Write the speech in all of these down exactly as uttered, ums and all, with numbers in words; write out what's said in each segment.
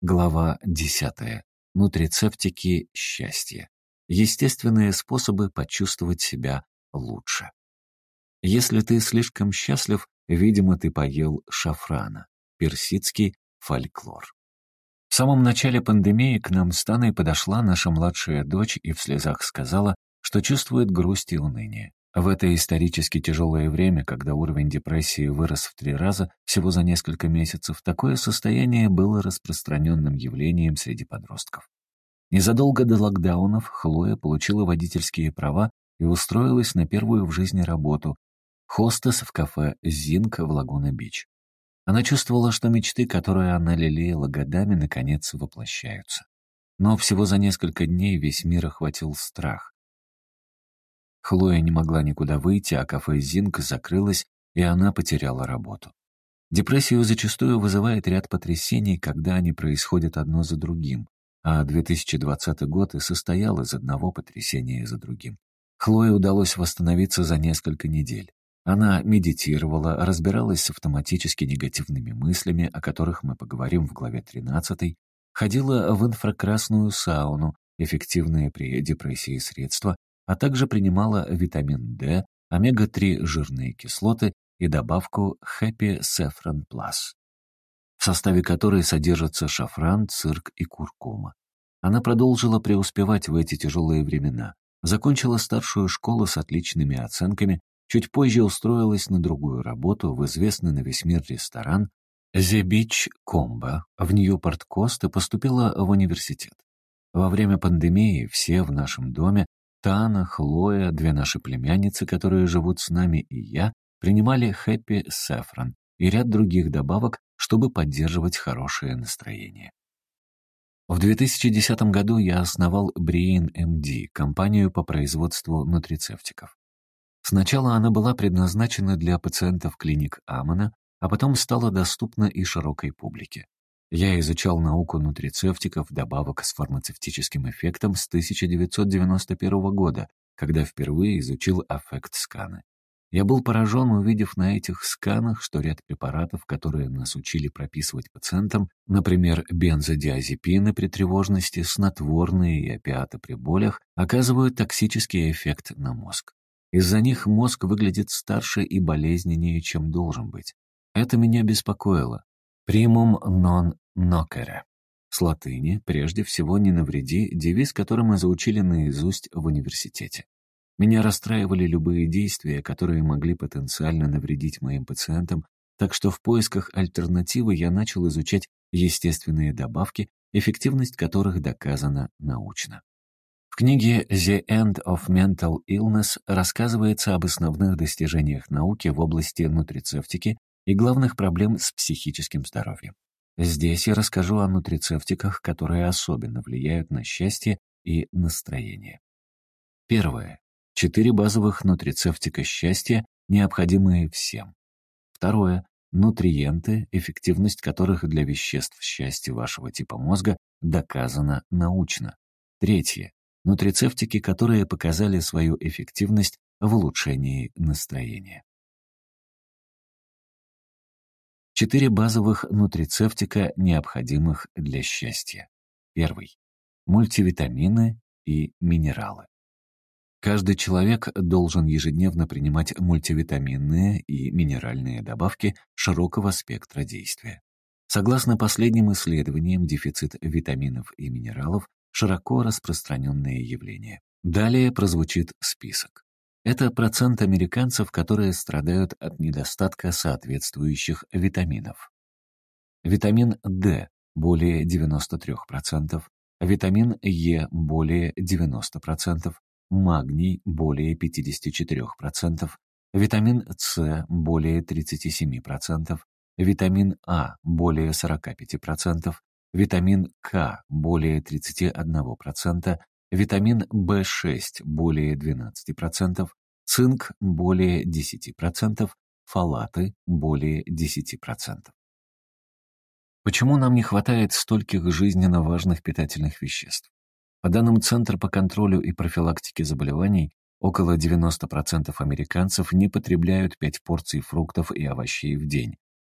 Глава десятая. Нутрицептики счастья. Естественные способы почувствовать себя лучше. Если ты слишком счастлив, видимо, ты поел шафрана. Персидский фольклор. В самом начале пандемии к нам с Таной подошла наша младшая дочь и в слезах сказала, что чувствует грусть и уныние. В это исторически тяжелое время, когда уровень депрессии вырос в три раза всего за несколько месяцев, такое состояние было распространенным явлением среди подростков. Незадолго до локдаунов Хлоя получила водительские права и устроилась на первую в жизни работу — хостес в кафе «Зинг» в Лагуна-Бич. Она чувствовала, что мечты, которые она лелеяла годами, наконец воплощаются. Но всего за несколько дней весь мир охватил страх. Хлоя не могла никуда выйти, а кафе «Зинг» закрылось, и она потеряла работу. Депрессию зачастую вызывает ряд потрясений, когда они происходят одно за другим, а две тысячи двадцатый год и состоял из одного потрясения за другим. Хлое удалось восстановиться за несколько недель. Она медитировала, разбиралась с автоматически негативными мыслями, о которых мы поговорим в главе тринадцатой, ходила в инфракрасную сауну, эффективные при депрессии средства, а также принимала витамин D, омега три жирные кислоты и добавку Happy Saffron Plus, в составе которой содержатся шафран, цирк и куркума. Она продолжила преуспевать в эти тяжелые времена, закончила старшую школу с отличными оценками, чуть позже устроилась на другую работу в известный на весь мир ресторан The Beach Combo в Ньюпорт-Кост и поступила в университет. Во время пандемии все в нашем доме, Тана, Хлоя, две наши племянницы, которые живут с нами, и я, принимали Happy Saffron и ряд других добавок, чтобы поддерживать хорошее настроение. В две тысячи десятом году я основал Brain эм ди, компанию по производству нутрицептиков. Сначала она была предназначена для пациентов клиник Амона, а потом стала доступна и широкой публике. Я изучал науку нутрицептиков, добавок с фармацевтическим эффектом с тысяча девятьсот девяносто первого года, когда впервые изучил аффект-сканы. Я был поражен, увидев на этих сканах, что ряд препаратов, которые нас учили прописывать пациентам, например, бензодиазепины при тревожности, снотворные и опиаты при болях, оказывают токсический эффект на мозг. Из-за них мозг выглядит старше и болезненнее, чем должен быть. Это меня беспокоило. Primum non nocere. С латыни, прежде всего, не навреди, девиз, который мы заучили наизусть в университете. Меня расстраивали любые действия, которые могли потенциально навредить моим пациентам, так что в поисках альтернативы я начал изучать естественные добавки, эффективность которых доказана научно. В книге «The End of Mental Illness» рассказывается об основных достижениях науки в области нутрицептики и главных проблем с психическим здоровьем. Здесь я расскажу о нутрицептиках, которые особенно влияют на счастье и настроение. Первое. Четыре базовых нутрицептика счастья, необходимые всем. Второе. Нутриенты, эффективность которых для веществ счастья вашего типа мозга доказана научно. Третье. Нутрицептики, которые показали свою эффективность в улучшении настроения. Четыре базовых нутрицептика, необходимых для счастья. Первый. Мультивитамины и минералы. Каждый человек должен ежедневно принимать мультивитаминные и минеральные добавки широкого спектра действия. Согласно последним исследованиям, дефицит витаминов и минералов – широко распространенное явление. Далее прозвучит список. Это процент американцев, которые страдают от недостатка соответствующих витаминов. Витамин D – более девяносто три процента, витамин Е – более девяносто процентов, магний – более пятьдесят четыре процента, витамин С – более тридцать семь процентов, витамин А – более сорок пять процентов, витамин К – более тридцать один процент, витамин В шесть – более двенадцать процентов, цинк – более десять процентов, фолаты – более десять процентов. Почему нам не хватает стольких жизненно важных питательных веществ? По данным Центра по контролю и профилактике заболеваний, около девяносто процентов американцев не потребляют пять порций фруктов и овощей в день,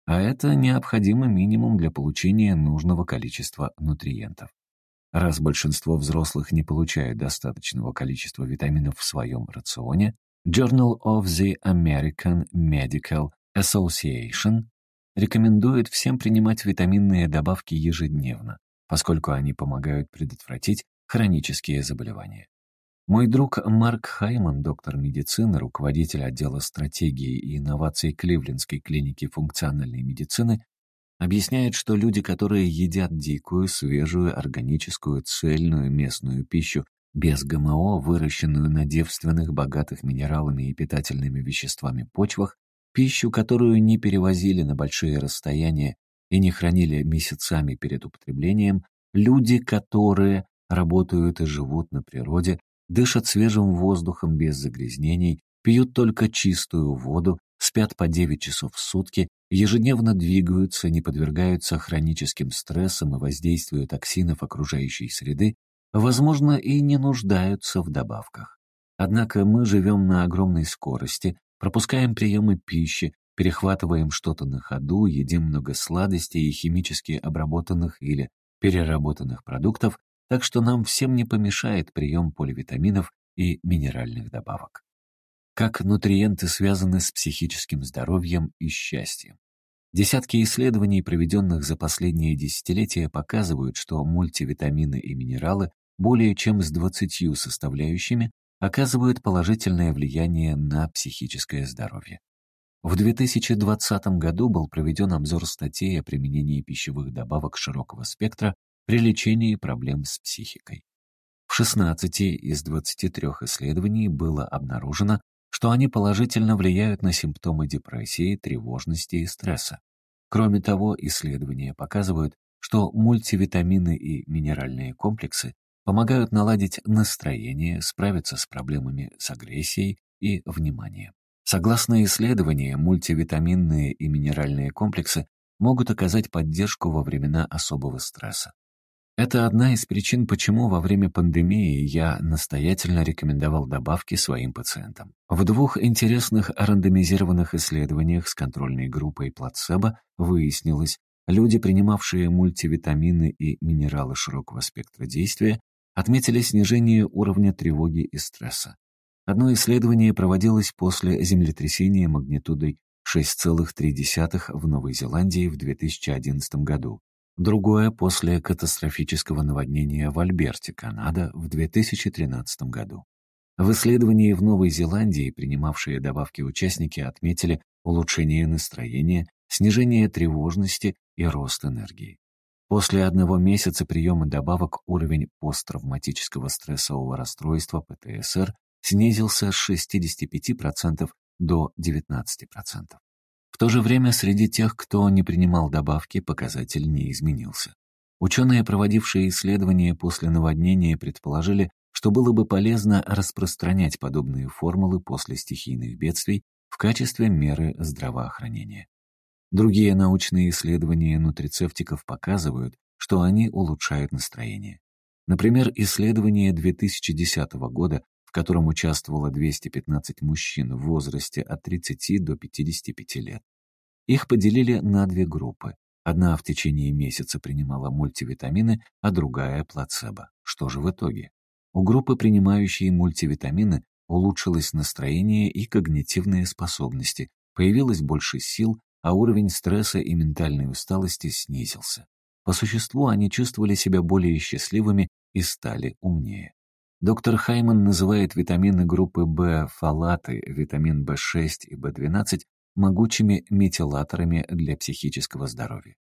а это необходимый минимум для получения нужного количества нутриентов. Раз большинство взрослых не получают достаточного количества витаминов в своем рационе, Journal of the American Medical Association рекомендует всем принимать витаминные добавки ежедневно, поскольку они помогают предотвратить хронические заболевания. Мой друг Марк Хайман, доктор медицины, руководитель отдела стратегии и инноваций Кливлендской клиники функциональной медицины, объясняет, что люди, которые едят дикую, свежую, органическую, цельную местную пищу без ГМО, выращенную на девственных, богатых минералами и питательными веществами почвах, пищу, которую не перевозили на большие расстояния и не хранили месяцами перед употреблением, люди, которые работают и живут на природе, дышат свежим воздухом без загрязнений, пьют только чистую воду, спят по девять часов в сутки, ежедневно двигаются, не подвергаются хроническим стрессам и воздействию токсинов окружающей среды, возможно, и не нуждаются в добавках. Однако мы живем на огромной скорости, пропускаем приемы пищи, перехватываем что-то на ходу, едим много сладостей и химически обработанных или переработанных продуктов, так что нам всем не помешает прием поливитаминов и минеральных добавок. Как нутриенты связаны с психическим здоровьем и счастьем. Десятки исследований, проведенных за последние десятилетия, показывают, что мультивитамины и минералы более чем с двадцатью составляющими оказывают положительное влияние на психическое здоровье. В две тысячи двадцатом году был проведен обзор статей о применении пищевых добавок широкого спектра при лечении проблем с психикой. В шестнадцати из двадцати трёх исследований было обнаружено, что они положительно влияют на симптомы депрессии, тревожности и стресса. Кроме того, исследования показывают, что мультивитамины и минеральные комплексы помогают наладить настроение, справиться с проблемами с агрессией и вниманием. Согласно исследованиям, мультивитаминные и минеральные комплексы могут оказать поддержку во времена особого стресса. Это одна из причин, почему во время пандемии я настоятельно рекомендовал добавки своим пациентам. В двух интересных рандомизированных исследованиях с контрольной группой плацебо выяснилось, люди, принимавшие мультивитамины и минералы широкого спектра действия, отметили снижение уровня тревоги и стресса. Одно исследование проводилось после землетрясения магнитудой шесть целых три десятых в Новой Зеландии в две тысячи одиннадцатом году. Другое после катастрофического наводнения в Альберте, Канада, в две тысячи тринадцатом году. В исследовании в Новой Зеландии принимавшие добавки участники отметили улучшение настроения, снижение тревожности и рост энергии. После одного месяца приема добавок уровень посттравматического стрессового расстройства пэ тэ эс эр снизился с шестидесяти пяти процентов до девятнадцати процентов. В то же время среди тех, кто не принимал добавки, показатель не изменился. Ученые, проводившие исследования после наводнения, предположили, что было бы полезно распространять подобные формулы после стихийных бедствий в качестве меры здравоохранения. Другие научные исследования нутрицептиков показывают, что они улучшают настроение. Например, исследование две тысячи десятого года, в котором участвовало двести пятнадцать мужчин в возрасте от тридцати до пятидесяти пяти лет. Их поделили на две группы. Одна в течение месяца принимала мультивитамины, а другая – плацебо. Что же в итоге? У группы, принимающей мультивитамины, улучшилось настроение и когнитивные способности, появилось больше сил, а уровень стресса и ментальной усталости снизился. По существу они чувствовали себя более счастливыми и стали умнее. Доктор Хайман называет витамины группы В, фолаты, витамин бэ шесть и бэ двенадцать могучими метилаторами для психического здоровья.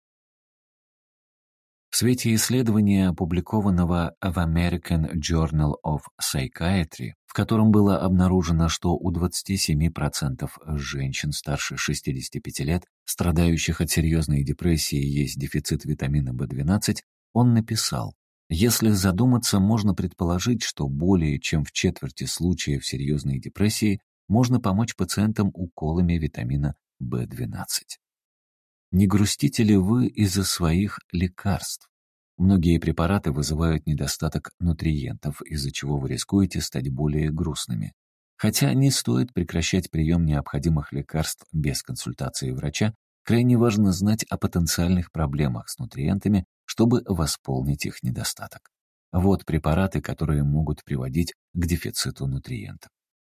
В свете исследования, опубликованного в American Journal of Psychiatry, в котором было обнаружено, что у двадцати семи процентов женщин старше шестидесяти пяти лет, страдающих от серьезной депрессии, есть дефицит витамина бэ двенадцать, он написал: «Если задуматься, можно предположить, что более чем в четверти случаев серьезной депрессии можно помочь пациентам уколами витамина бэ двенадцать. Не грустите ли вы из-за своих лекарств? Многие препараты вызывают недостаток нутриентов, из-за чего вы рискуете стать более грустными. Хотя не стоит прекращать прием необходимых лекарств без консультации врача, Крайне важно знать о потенциальных проблемах с нутриентами, чтобы восполнить их недостаток. Вот препараты, которые могут приводить к дефициту нутриентов.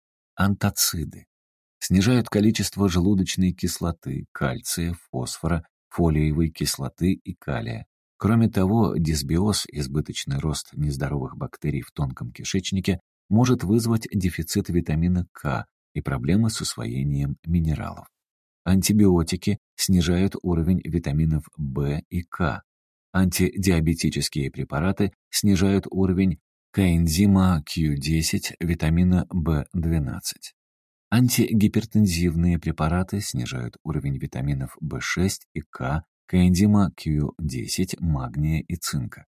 Антоциды. Снижают количество желудочной кислоты, кальция, фосфора, фолиевой кислоты и калия. Кроме того, дисбиоз, избыточный рост нездоровых бактерий в тонком кишечнике, может вызвать дефицит витамина К и проблемы с усвоением минералов. Антибиотики снижают уровень витаминов В и К. Антидиабетические препараты снижают уровень коэнзима Q десять, витамина В двенадцать. Антигипертензивные препараты снижают уровень витаминов В шесть и К, коэнзима Q десять, магния и цинка.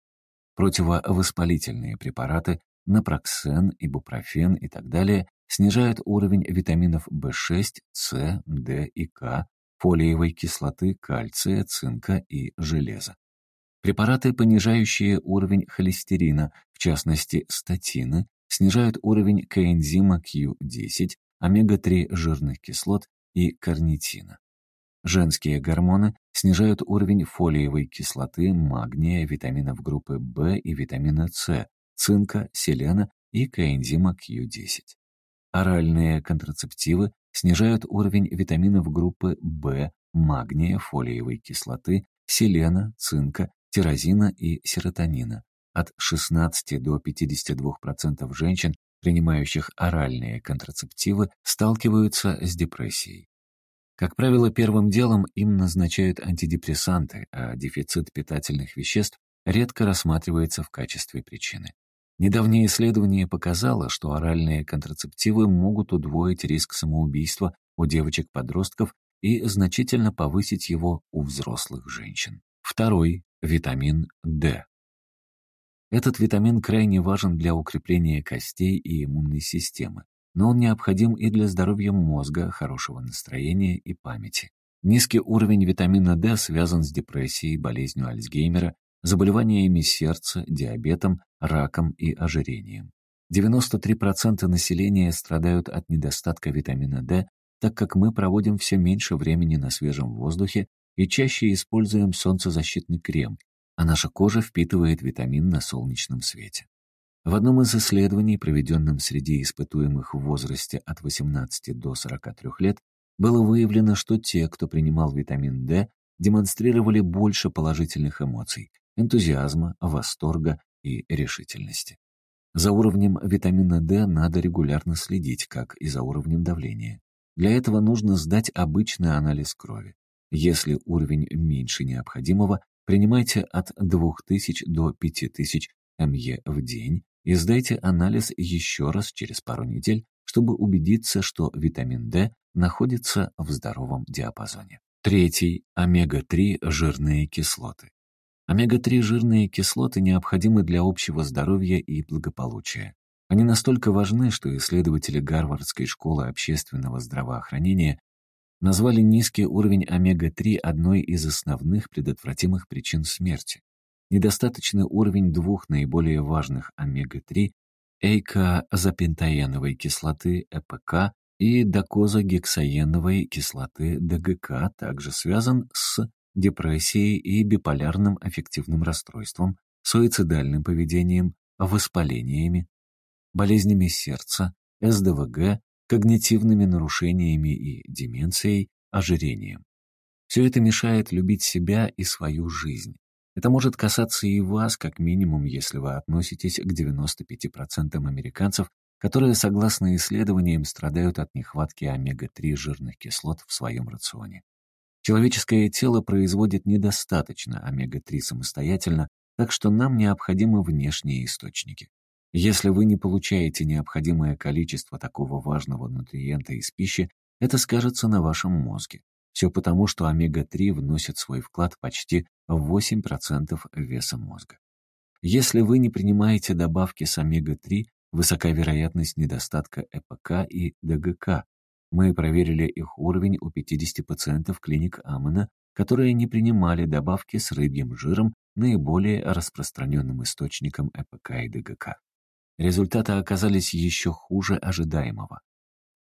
Противовоспалительные препараты, напроксен, ибупрофен и так далее, снижают уровень витаминов В шесть, С, Д и К, фолиевой кислоты, кальция, цинка и железа. Препараты, понижающие уровень холестерина, в частности статины, снижают уровень коэнзима Q десять, омега три жирных кислот и карнитина. Женские гормоны снижают уровень фолиевой кислоты, магния, витаминов группы В и витамина С, цинка, селена и коэнзима Q десять. Оральные контрацептивы снижают уровень витаминов группы В, магния, фолиевой кислоты, селена, цинка, тирозина и серотонина. От шестнадцати до пятидесяти двух процентов женщин, принимающих оральные контрацептивы, сталкиваются с депрессией. Как правило, первым делом им назначают антидепрессанты, а дефицит питательных веществ редко рассматривается в качестве причины. Недавнее исследование показало, что оральные контрацептивы могут удвоить риск самоубийства у девочек-подростков и значительно повысить его у взрослых женщин. Второй – витамин D. Этот витамин крайне важен для укрепления костей и иммунной системы, но он необходим и для здоровья мозга, хорошего настроения и памяти. Низкий уровень витамина D связан с депрессией, болезнью Альцгеймера, заболеваниями сердца, диабетом, раком и ожирением. девяносто три процента населения страдают от недостатка витамина D, так как мы проводим все меньше времени на свежем воздухе и чаще используем солнцезащитный крем, а наша кожа впитывает витамин на солнечном свете. В одном из исследований, проведенном среди испытуемых в возрасте от восемнадцати до сорока трёх лет, было выявлено, что те, кто принимал витамин D, демонстрировали больше положительных эмоций, энтузиазма, восторга и решительности. За уровнем витамина D надо регулярно следить, как и за уровнем давления. Для этого нужно сдать обычный анализ крови. Если уровень меньше необходимого, принимайте от двух тысяч до пяти тысяч мг в день и сдайте анализ еще раз через пару недель, чтобы убедиться, что витамин D находится в здоровом диапазоне. Третий – омега три жирные кислоты. омега три жирные кислоты необходимы для общего здоровья и благополучия. Они настолько важны, что исследователи Гарвардской школы общественного здравоохранения назвали низкий уровень омега три одной из основных предотвратимых причин смерти. Недостаточный уровень двух наиболее важных омега три – эйкозапентаеновой кислоты э пэ ка и докозагексаеновой кислоты дэ гэ ка также связан с депрессией и биполярным аффективным расстройством, суицидальным поведением, воспалениями, болезнями сердца, эс дэ вэ гэ, когнитивными нарушениями и деменцией, ожирением. Все это мешает любить себя и свою жизнь. Это может касаться и вас, как минимум, если вы относитесь к девяноста пяти процентам американцев, которые, согласно исследованиям, страдают от нехватки омега три жирных кислот в своем рационе. Человеческое тело производит недостаточно омега три самостоятельно, так что нам необходимы внешние источники. Если вы не получаете необходимое количество такого важного нутриента из пищи, это скажется на вашем мозге. Все потому, что омега три вносит свой вклад почти в восемь процентов веса мозга. Если вы не принимаете добавки с омега три, высока вероятность недостатка э пэ ка и дэ гэ ка. Мы проверили их уровень у пятидесяти пациентов клиник Амона, которые не принимали добавки с рыбьим жиром, наиболее распространенным источником э пэ ка и дэ гэ ка. Результаты оказались еще хуже ожидаемого.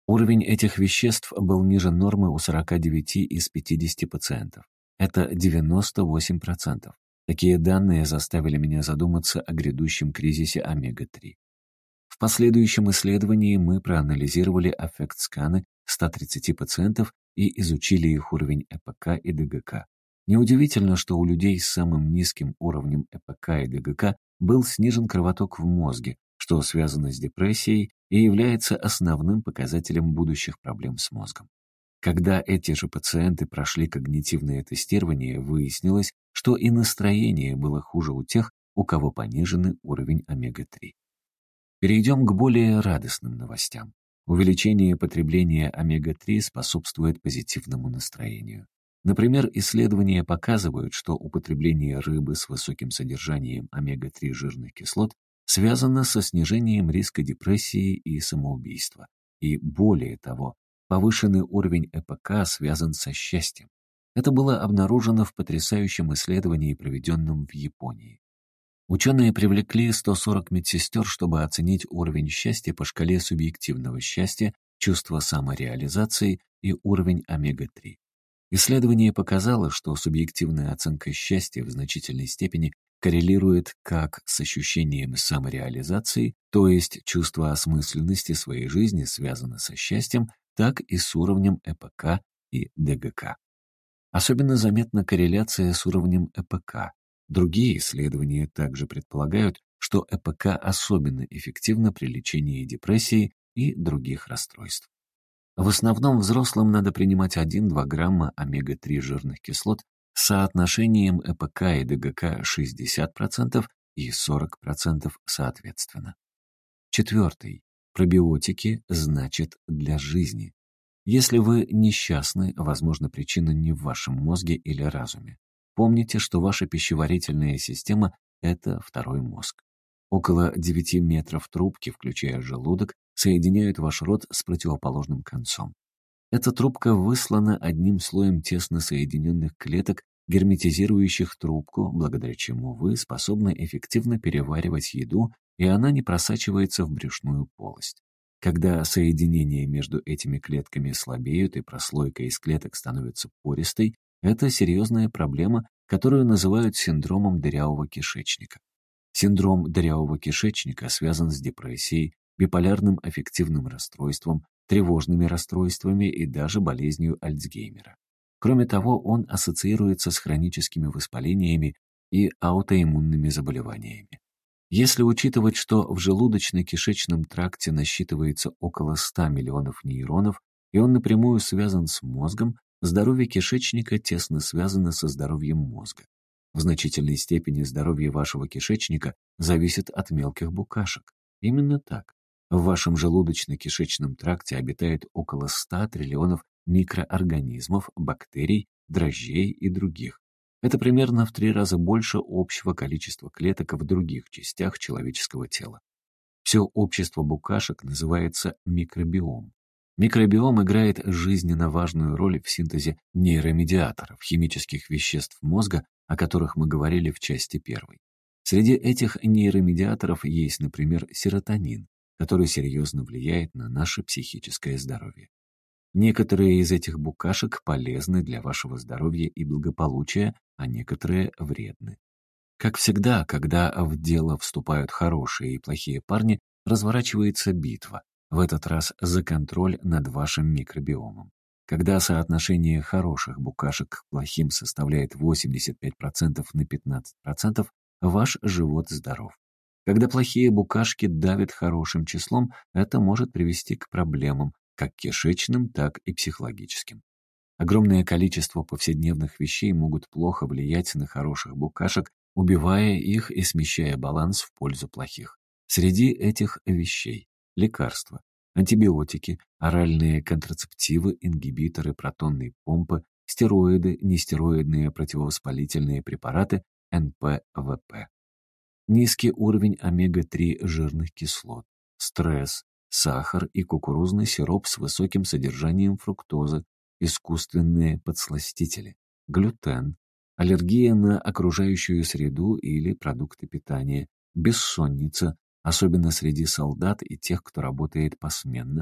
Уровень этих веществ был ниже нормы у сорока девяти из пятидесяти пациентов. Это девяносто восемь процентов. Такие данные заставили меня задуматься о грядущем кризисе омега три. В последующем исследовании мы проанализировали аффект-сканы ста тридцати пациентов и изучили их уровень ЭПК и ДГК. Неудивительно, что у людей с самым низким уровнем ЭПК и ДГК был снижен кровоток в мозге, что связано с депрессией и является основным показателем будущих проблем с мозгом. Когда эти же пациенты прошли когнитивное тестирование, выяснилось, что и настроение было хуже у тех, у кого пониженный уровень омега три. Перейдем к более радостным новостям. Увеличение потребления омега три способствует позитивному настроению. Например, исследования показывают, что употребление рыбы с высоким содержанием омега три жирных кислот связано со снижением риска депрессии и самоубийства. И более того, повышенный уровень ЭПК связан со счастьем. Это было обнаружено в потрясающем исследовании, проведенном в Японии. Ученые привлекли сто сорок медсестер, чтобы оценить уровень счастья по шкале субъективного счастья, чувства самореализации и уровень омега три. Исследование показало, что субъективная оценка счастья в значительной степени коррелирует как с ощущением самореализации, то есть чувство осмысленности своей жизни связано со счастьем, так и с уровнем ЭПК и ДГК. Особенно заметна корреляция с уровнем ЭПК. Другие исследования также предполагают, что ЭПК особенно эффективно при лечении депрессии и других расстройств. В основном взрослым надо принимать один-два грамма омега три жирных кислот с соотношением ЭПК и ДГК шестьдесят процентов и сорок процентов соответственно. Четвертый. Пробиотики значит для жизни. Если вы несчастны, возможно, причина не в вашем мозге или разуме. Помните, что ваша пищеварительная система — это второй мозг. Около девяти метров трубки, включая желудок, соединяют ваш рот с противоположным концом. Эта трубка выслана одним слоем тесно соединенных клеток, герметизирующих трубку, благодаря чему вы способны эффективно переваривать еду, и она не просачивается в брюшную полость. Когда соединения между этими клетками слабеют и прослойка из клеток становится пористой, это серьезная проблема, которую называют синдромом дырявого кишечника. Синдром дырявого кишечника связан с депрессией, биполярным аффективным расстройством, тревожными расстройствами и даже болезнью Альцгеймера. Кроме того, он ассоциируется с хроническими воспалениями и аутоиммунными заболеваниями. Если учитывать, что в желудочно-кишечном тракте насчитывается около ста миллионов нейронов, и он напрямую связан с мозгом, здоровье кишечника тесно связано со здоровьем мозга. В значительной степени здоровье вашего кишечника зависит от мелких букашек. Именно так. В вашем желудочно-кишечном тракте обитает около ста триллионов микроорганизмов, бактерий, дрожжей и других. Это примерно в три раза больше общего количества клеток в других частях человеческого тела. Все общество букашек называется микробиом. Микробиом играет жизненно важную роль в синтезе нейромедиаторов, химических веществ мозга, о которых мы говорили в части первой. Среди этих нейромедиаторов есть, например, серотонин, который серьезно влияет на наше психическое здоровье. Некоторые из этих букашек полезны для вашего здоровья и благополучия, а некоторые вредны. Как всегда, когда в дело вступают хорошие и плохие парни, разворачивается битва, в этот раз за контроль над вашим микробиомом. Когда соотношение хороших букашек к плохим составляет восемьдесят пять процентов на пятнадцать процентов, ваш живот здоров. Когда плохие букашки давят хорошим числом, это может привести к проблемам, как кишечным, так и психологическим. Огромное количество повседневных вещей могут плохо влиять на хороших букашек, убивая их и смещая баланс в пользу плохих. Среди этих вещей – лекарства, антибиотики, оральные контрацептивы, ингибиторы протонной помпы, стероиды, нестероидные противовоспалительные препараты, эн пэ вэ пэ. Низкий уровень омега три жирных кислот, стресс, сахар и кукурузный сироп с высоким содержанием фруктозы, искусственные подсластители, глютен, аллергия на окружающую среду или продукты питания, бессонница, особенно среди солдат и тех, кто работает посменно,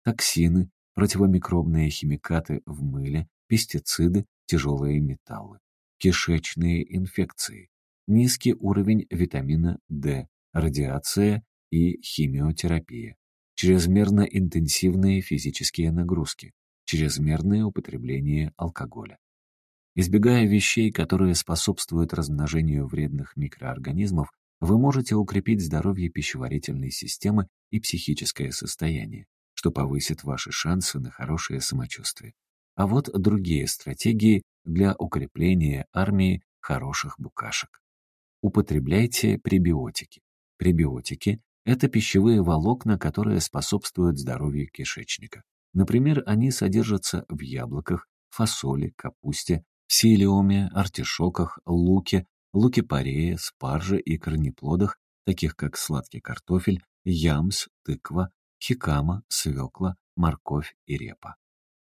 токсины, противомикробные химикаты в мыле, пестициды, тяжелые металлы, кишечные инфекции, низкий уровень витамина D, радиация и химиотерапия, чрезмерно интенсивные физические нагрузки, чрезмерное употребление алкоголя. Избегая вещей, которые способствуют размножению вредных микроорганизмов, вы можете укрепить здоровье пищеварительной системы и психическое состояние, что повысит ваши шансы на хорошее самочувствие. А вот другие стратегии для укрепления армии хороших букашек. Употребляйте пребиотики. Пребиотики – это пищевые волокна, которые способствуют здоровью кишечника. Например, они содержатся в яблоках, фасоли, капусте, псилиуме, артишоках, луке, луке-порее, спарже и корнеплодах, таких как сладкий картофель, ямс, тыква, хикама, свекла, морковь и репа.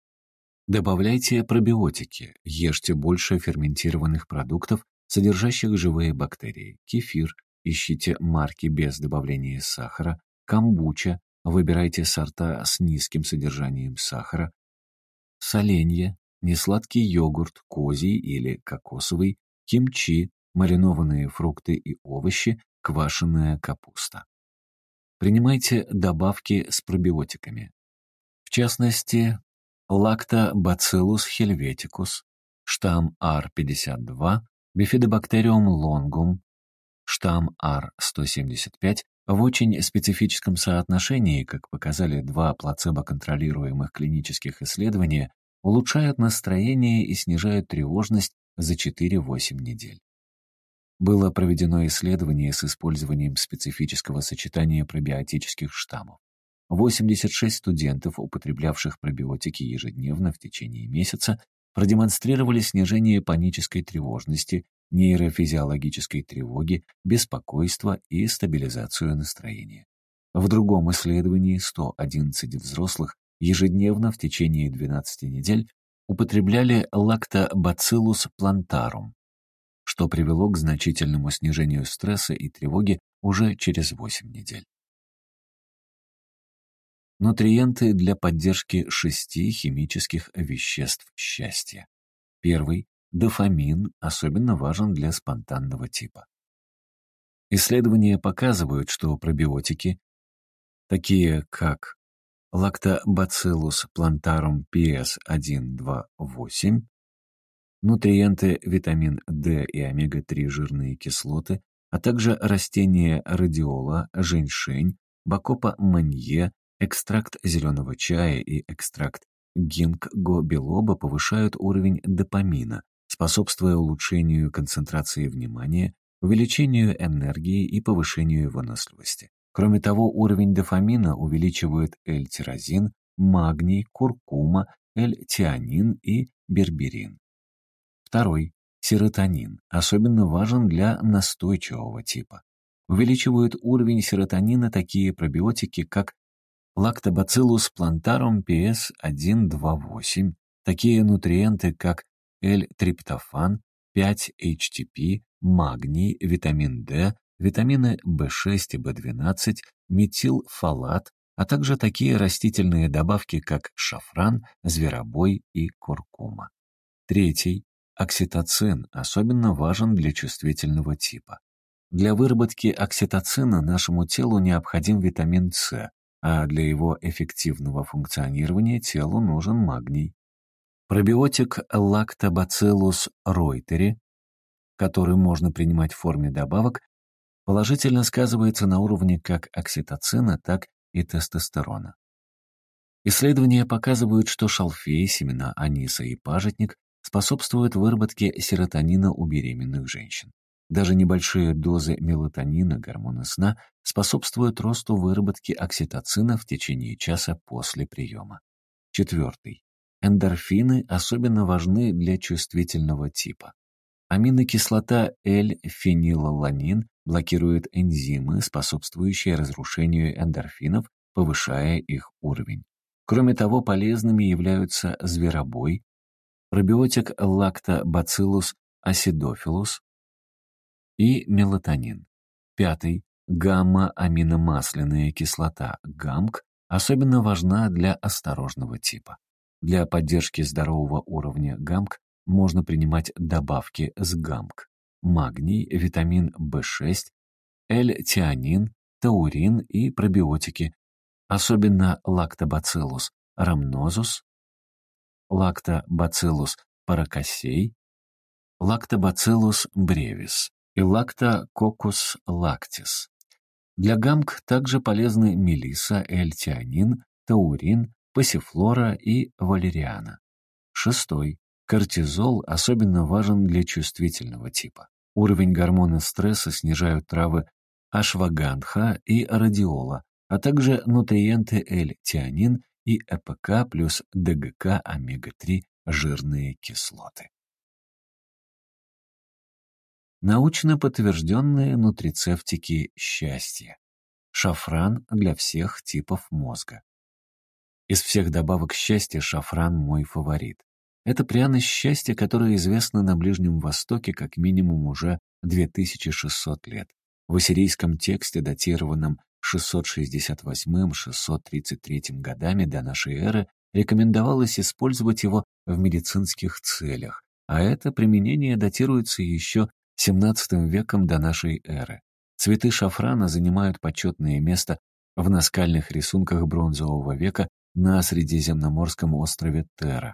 Добавляйте пробиотики, ешьте больше ферментированных продуктов, содержащих живые бактерии, кефир, ищите марки без добавления сахара, камбуча, выбирайте сорта с низким содержанием сахара, соленье, несладкий йогурт, козий или кокосовый, кимчи, маринованные фрукты и овощи, квашеная капуста. Принимайте добавки с пробиотиками. В частности, Lactobacillus helveticus, штамм ар пятьдесят два, Bifidobacterium longum, штамм ар сто семьдесят пять в очень специфическом соотношении, как показали два плацебо-контролируемых клинических исследования, улучшают настроение и снижают тревожность за четыре-восемь недель. Было проведено исследование с использованием специфического сочетания пробиотических штаммов. восемьдесят шесть студентов, употреблявших пробиотики ежедневно в течение месяца, продемонстрировали снижение панической тревожности, нейрофизиологической тревоги, беспокойства и стабилизацию настроения. В другом исследовании сто одиннадцать взрослых ежедневно в течение двенадцати недель употребляли Lactobacillus plantarum, что привело к значительному снижению стресса и тревоги уже через восемь недель. Нутриенты для поддержки шести химических веществ счастья. Первый – дофамин, особенно важен для спонтанного типа. Исследования показывают, что пробиотики, такие как Lactobacillus plantarum пи эс один два восемь, нутриенты витамин D и омега три жирные кислоты, а также растения радиола, женьшень, бакопа манье, экстракт зеленого чая и экстракт гинкго-билоба повышают уровень допамина, способствуя улучшению концентрации внимания, увеличению энергии и повышению выносливости. Кроме того, уровень дофамина увеличивает L-тирозин, магний, куркума, L-тианин и берберин. Второй – серотонин, особенно важен для настойчивого типа. Увеличивают уровень серотонина такие пробиотики, как Lactobacillus plantarum пи эс один два восемь, такие нутриенты, как L-триптофан, пять эйч ти пи, магний, витамин D, витамины бэ шесть и бэ двенадцать, метилфолат, а также такие растительные добавки, как шафран, зверобой и куркума. Третий – окситоцин, особенно важен для чувствительного типа. Для выработки окситоцина нашему телу необходим витамин С, а для его эффективного функционирования телу нужен магний. Пробиотик Lactobacillus reuteri, который можно принимать в форме добавок, положительно сказывается на уровне как окситоцина, так и тестостерона. Исследования показывают, что шалфей, семена аниса и пажитник способствуют выработке серотонина у беременных женщин. Даже небольшие дозы мелатонина, гормона сна, способствуют росту выработки окситоцина в течение часа после приема. Четвертый. Эндорфины особенно важны для чувствительного типа. Аминокислота L-фенилаланин блокирует энзимы, способствующие разрушению эндорфинов, повышая их уровень. Кроме того, полезными являются зверобой, пробиотик Lactobacillus acidophilus и мелатонин. Пятый. Гамма-аминомасляная кислота ГАМК Особенно важна для осторожного типа. Для поддержки здорового уровня ГАМК можно принимать добавки с ГАМК: магний, витамин бэ шесть, L-тианин, таурин и пробиотики, особенно лактобациллус рhamnosus, лактобациллус паракасей, лактобациллус бревис и лактококус лактис. Для ГАМК также полезны мелисса, L-тианин, таурин, пассифлора и валериана. Шестой. Кортизол особенно важен для чувствительного типа. Уровень гормона стресса снижают травы ашвагандха и радиола, а также нутриенты L-тианин и э пэ ка плюс дэ гэ ка омега три жирные кислоты. Научно подтвержденные нутрицептики счастья. Шафран для всех типов мозга. Из всех добавок счастья шафран мой фаворит. Это пряность счастья, которая известна на Ближнем Востоке как минимум уже две тысячи шестьсот лет. В ассирийском тексте, датированном шестьсот шестьдесят восьмым — шестьсот тридцать третьим годами до нашей эры, рекомендовалось использовать его в медицинских целях, а это применение датируется еще семнадцатым веком до нашей эры. Цветы шафрана занимают почетное место в наскальных рисунках бронзового века на Средиземноморском острове Терра.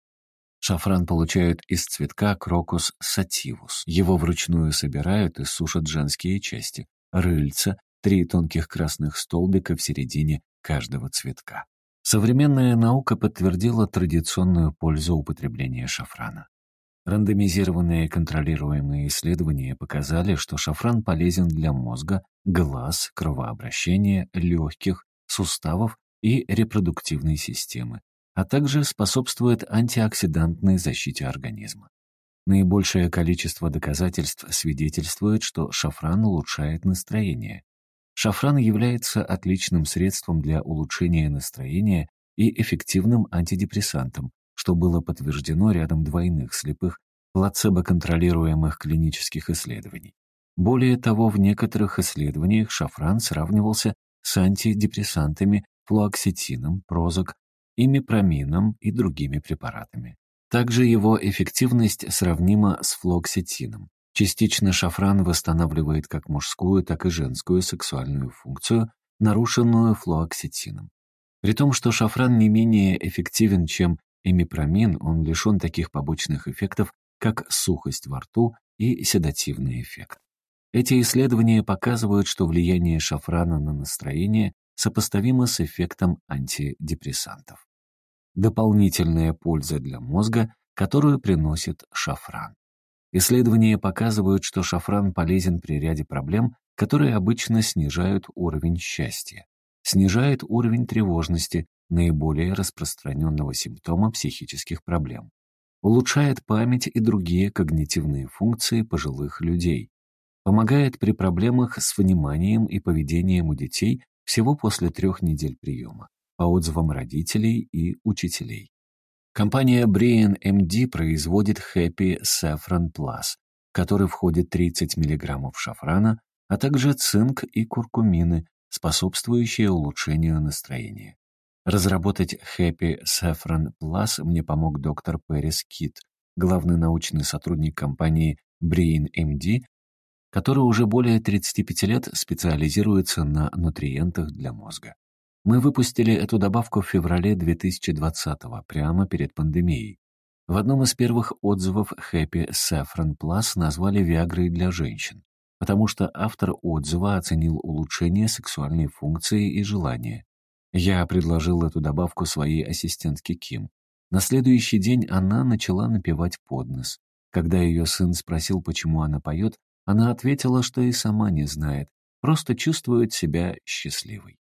Шафран получают из цветка крокус сативус. Его вручную собирают и сушат женские части: рыльца, три тонких красных столбика в середине каждого цветка. Современная наука подтвердила традиционную пользу употребления шафрана. Рандомизированные контролируемые исследования показали, что шафран полезен для мозга, глаз, кровообращения, легких, суставов и репродуктивной системы, а также способствует антиоксидантной защите организма. Наибольшее количество доказательств свидетельствует, что шафран улучшает настроение. Шафран является отличным средством для улучшения настроения и эффективным антидепрессантом, что было подтверждено рядом двойных слепых плацебо-контролируемых клинических исследований. Более того, в некоторых исследованиях шафран сравнивался с антидепрессантами флуоксетином, прозок, имипромином и другими препаратами. Также его эффективность сравнима с флуоксетином. Частично шафран восстанавливает как мужскую, так и женскую сексуальную функцию, нарушенную флуоксетином. При том, что шафран не менее эффективен, чем имипромин, он лишен таких побочных эффектов, как сухость во рту и седативный эффект. Эти исследования показывают, что влияние шафрана на настроение сопоставимо с эффектом антидепрессантов. Дополнительная польза для мозга, которую приносит шафран. Исследования показывают, что шафран полезен при ряде проблем, которые обычно снижают уровень счастья. Снижает уровень тревожности, наиболее распространенного симптома психических проблем. Улучшает память и другие когнитивные функции пожилых людей. Помогает при проблемах с вниманием и поведением у детей всего после трех недель приема, по отзывам родителей и учителей. Компания Brain эм ди производит Happy Saffron Plus, в который входит тридцать миллиграммов шафрана, а также цинк и куркумины, способствующие улучшению настроения. Разработать Happy Saffron Plus мне помог доктор Пэрис Кит, главный научный сотрудник компании Brain эм ди, который уже более тридцати пяти лет специализируется на нутриентах для мозга. Мы выпустили эту добавку в феврале две тысячи двадцатого, прямо перед пандемией. В одном из первых отзывов Happy Saffron Plus назвали Виагрой для женщин, потому что автор отзыва оценил улучшение сексуальной функции и желания. Я предложил эту добавку своей ассистентке Ким. На следующий день она начала напевать под нос. Когда ее сын спросил, почему она поет, она ответила, что и сама не знает, просто чувствует себя счастливой.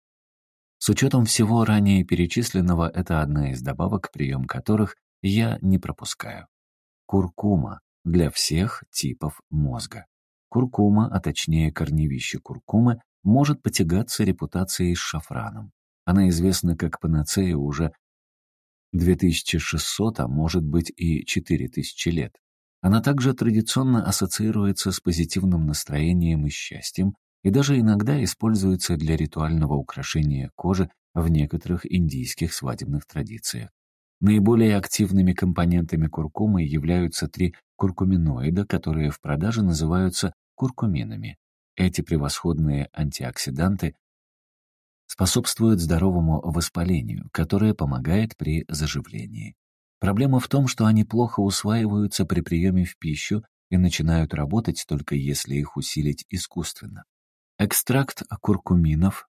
С учетом всего ранее перечисленного, это одна из добавок, прием которых я не пропускаю. Куркума для всех типов мозга. Куркума, а точнее корневище куркумы, может потягаться репутацией с шафраном. Она известна как панацея уже две тысячи шестьсот, а может быть и четыре тысячи лет. Она также традиционно ассоциируется с позитивным настроением и счастьем, и даже иногда используется для ритуального украшения кожи в некоторых индийских свадебных традициях. Наиболее активными компонентами куркумы являются три куркуминоида, которые в продаже называются куркуминами. Эти превосходные антиоксиданты способствуют здоровому воспалению, которое помогает при заживлении. Проблема в том, что они плохо усваиваются при приеме в пищу и начинают работать только если их усилить искусственно. Экстракт куркуминов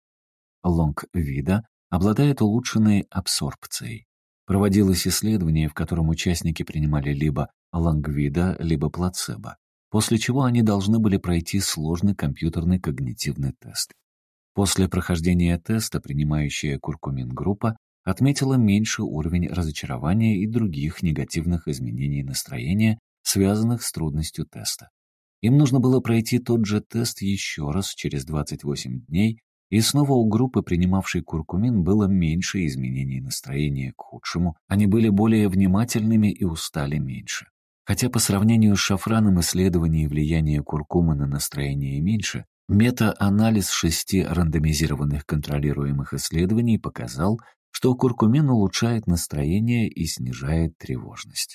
лонгвида обладает улучшенной абсорбцией. Проводилось исследование, в котором участники принимали либо лонгвида, либо плацебо, после чего они должны были пройти сложный компьютерный когнитивный тест. После прохождения теста принимающая куркумин группа отметила меньший уровень разочарования и других негативных изменений настроения, связанных с трудностью теста. Им нужно было пройти тот же тест еще раз через двадцать восемь дней, и снова у группы, принимавшей куркумин, было меньше изменений настроения к худшему, они были более внимательными и устали меньше. Хотя по сравнению с шафраном исследований влияния куркумы на настроение меньше, мета-анализ шести рандомизированных контролируемых исследований показал, что куркумин улучшает настроение и снижает тревожность.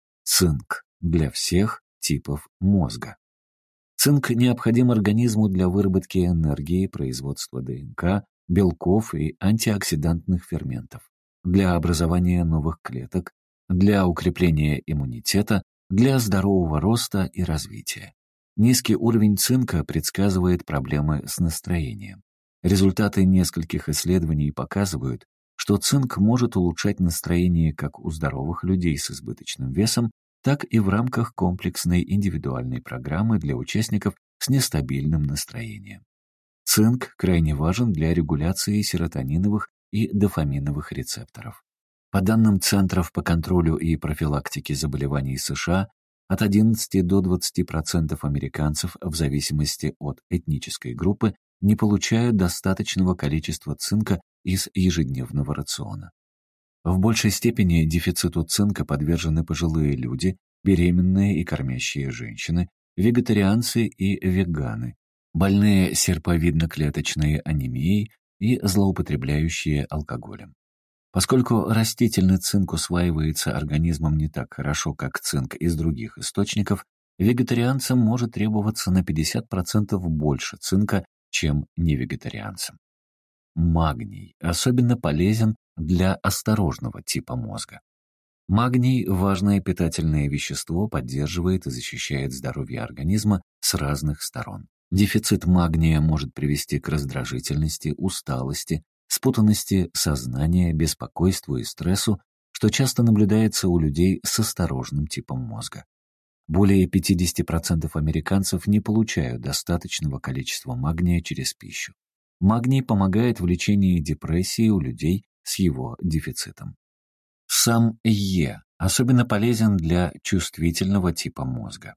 Цинк для всех типов мозга. Цинк необходим организму для выработки энергии, производства ДНК, белков и антиоксидантных ферментов, для образования новых клеток, для укрепления иммунитета, для здорового роста и развития. Низкий уровень цинка предсказывает проблемы с настроением. Результаты нескольких исследований показывают, что цинк может улучшать настроение как у здоровых людей с избыточным весом, так и в рамках комплексной индивидуальной программы для участников с нестабильным настроением. Цинк крайне важен для регуляции серотониновых и дофаминовых рецепторов. По данным Центров по контролю и профилактике заболеваний США, от одиннадцати до двадцати процентов американцев в зависимости от этнической группы не получают достаточного количества цинка из ежедневного рациона. В большей степени дефициту цинка подвержены пожилые люди, беременные и кормящие женщины, вегетарианцы и веганы, больные серповидно-клеточной анемией и злоупотребляющие алкоголем. Поскольку растительный цинк усваивается организмом не так хорошо, как цинк из других источников, вегетарианцам может требоваться на пятьдесят процентов больше цинка, чем невегетарианцам. Магний особенно полезен для осторожного типа мозга. Магний – важное питательное вещество, поддерживает и защищает здоровье организма с разных сторон. Дефицит магния может привести к раздражительности, усталости, спутанности сознания, беспокойству и стрессу, что часто наблюдается у людей с осторожным типом мозга. Более пятьдесят процентов американцев не получают достаточного количества магния через пищу. Магний помогает в лечении депрессии у людей с его дефицитом. Сам Е особенно полезен для чувствительного типа мозга.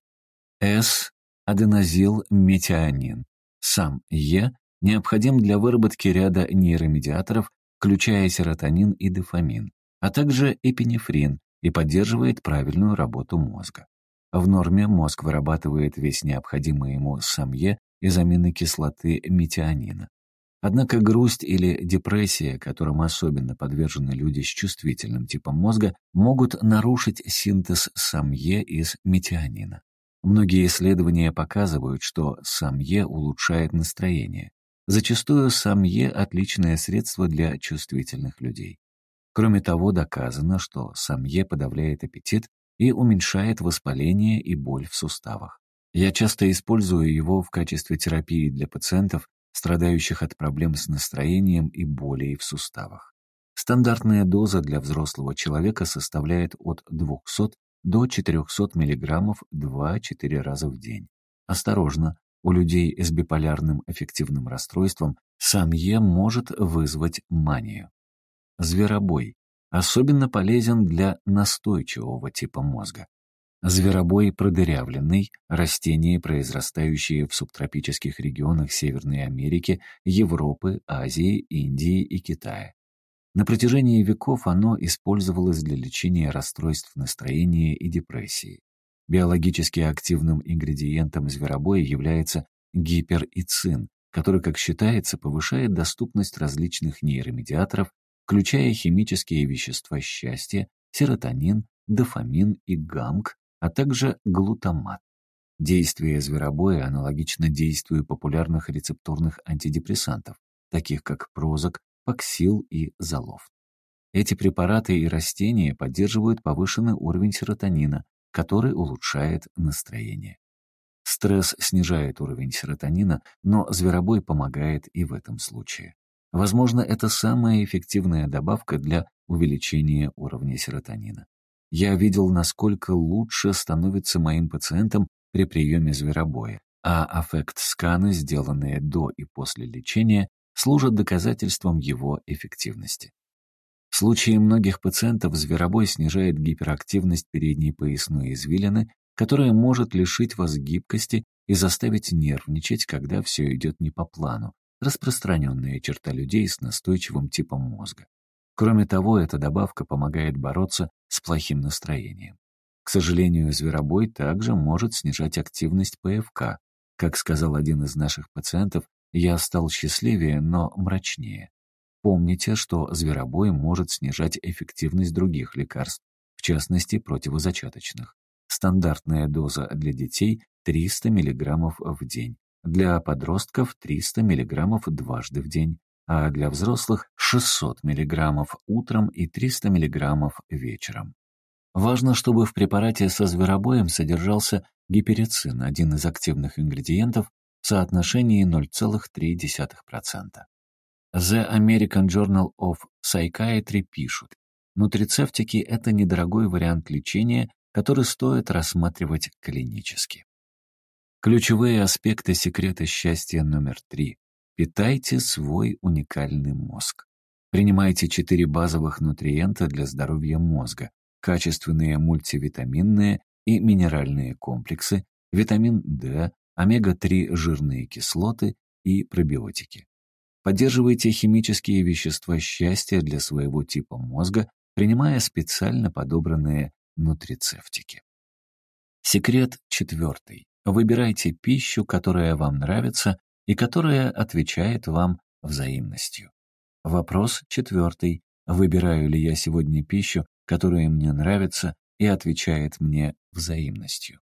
С – аденозилметионин. Сам Е необходим для выработки ряда нейромедиаторов, включая серотонин и дофамин, а также эпинефрин, и поддерживает правильную работу мозга. В норме мозг вырабатывает весь необходимый ему сам Е из аминокислоты метионина. Однако грусть или депрессия, которым особенно подвержены люди с чувствительным типом мозга, могут нарушить синтез сам-Е из метионина. Многие исследования показывают, что сам-Е улучшает настроение. Зачастую сам-Е – отличное средство для чувствительных людей. Кроме того, доказано, что сам-Е подавляет аппетит и уменьшает воспаление и боль в суставах. Я часто использую его в качестве терапии для пациентов, страдающих от проблем с настроением и болей в суставах. Стандартная доза для взрослого человека составляет от двухсот до четырехсот миллиграммов два-четыре раза в день. Осторожно, у людей с биполярным аффективным расстройством сам-Е может вызвать манию. Зверобой особенно полезен для настойчивого типа мозга. Зверобой продырявленный – растение, произрастающее в субтропических регионах Северной Америки, Европы, Азии, Индии и Китая. На протяжении веков оно использовалось для лечения расстройств настроения и депрессии. Биологически активным ингредиентом зверобоя является гиперицин, который, как считается, повышает доступность различных нейромедиаторов, включая химические вещества счастья, серотонин, дофамин и гамк, а также глутамат. Действие зверобоя аналогично действию популярных рецепторных антидепрессантов, таких как Прозак, Паксил и Золофт. Эти препараты и растения поддерживают повышенный уровень серотонина, который улучшает настроение. Стресс снижает уровень серотонина, но зверобой помогает и в этом случае. Возможно, это самая эффективная добавка для увеличения уровня серотонина. Я видел, насколько лучше становится моим пациентам при приеме зверобоя, а аффект-сканы, сделанные до и после лечения, служат доказательством его эффективности. В случае многих пациентов зверобой снижает гиперактивность передней поясной извилины, которая может лишить вас гибкости и заставить нервничать, когда все идет не по плану, распространенная черта людей с настойчивым типом мозга. Кроме того, эта добавка помогает бороться с плохим настроением. К сожалению, зверобой также может снижать активность ПФК. Как сказал один из наших пациентов, я стал счастливее, но мрачнее. Помните, что зверобой может снижать эффективность других лекарств, в частности, противозачаточных. Стандартная доза для детей – триста миллиграммов в день, для подростков – триста миллиграммов дважды в день, а для взрослых – шестьсот миллиграммов утром и триста миллиграммов вечером. Важно, чтобы в препарате со зверобоем содержался гиперицин, один из активных ингредиентов, в соотношении ноль целых три десятых процента. The American Journal of Psychiatry пишут, нутрицептики – это недорогой вариант лечения, который стоит рассматривать клинически. Ключевые аспекты секрета счастья номер три. Питайте свой уникальный мозг. Принимайте четыре базовых нутриента для здоровья мозга, качественные мультивитаминные и минеральные комплексы, витамин D, омега три жирные кислоты и пробиотики. Поддерживайте химические вещества счастья для своего типа мозга, принимая специально подобранные нутрицептики. Секрет четвертый. Выбирайте пищу, которая вам нравится и которая отвечает вам взаимностью. Вопрос четвертый. Выбираю ли я сегодня пищу, которая мне нравится и отвечает мне взаимностью?